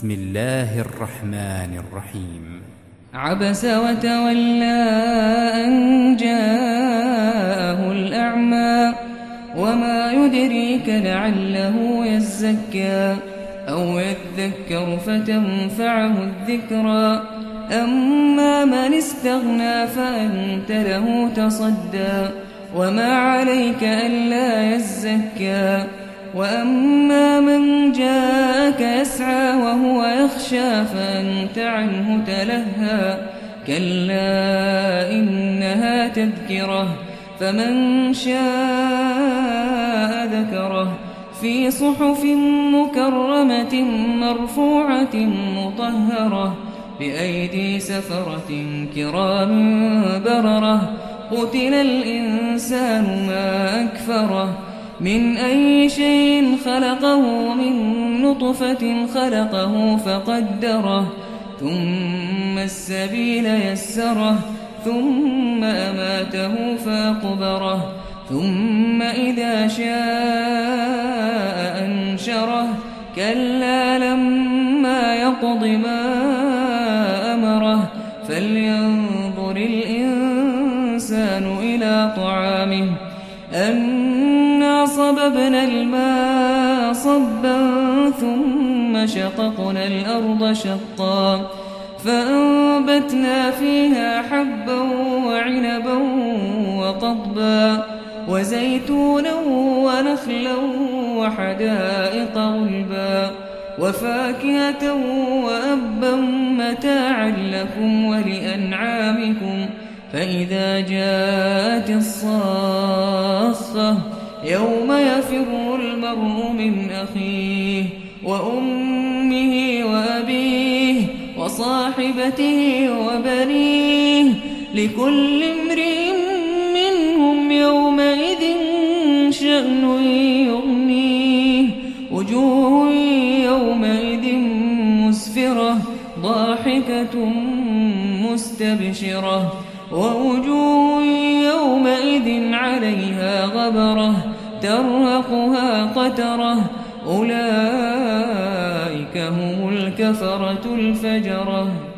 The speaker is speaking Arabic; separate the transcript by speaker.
Speaker 1: بسم الله الرحمن الرحيم.
Speaker 2: عبس وتولى أن جاءه الأعمى وما يدريك لعله يزكى أو يذكر فتنفعه الذكرى أما من استغنى فأنت له تصدى وما عليك ألا يزكى وأما من جاءك يسعى وهو يخشى فأنت عنه تلهى كلا إنها تذكرة فمن شاء ذكره في صحف مكرمة مرفوعة مطهرة بأيدي سفرة كرام بررة قتل الإنسان ما أكفره من أي شيء خلقه من نطفة خلقه فقدره ثم السبيل يسره ثم أماته فأقبره ثم إذا شاء أنشره كلا لما يقض ما أمره فلينظر الإنسان إلى طعامه أنا صببنا الماء صبا ثم شققنا الأرض شقا فأنبتنا فيها حبا وعنبا وقضبا وزيتونا ونخلا وحدائق غلبا وفاكهة وأبا متاعا لكم ولأنعامكم فإذا جاءت الصاخة يوم يفر المرء من أخيه وأمه وأبيه وصاحبته وبنيه لكل امرئ منهم يومئذ شأن يغنيه وجوه يومئذ مسفرة ضاحكة مستبشرة ووجوه يومئذ عليها غبرة ترهقها قترة أولئك هم الكفرة الفجرة.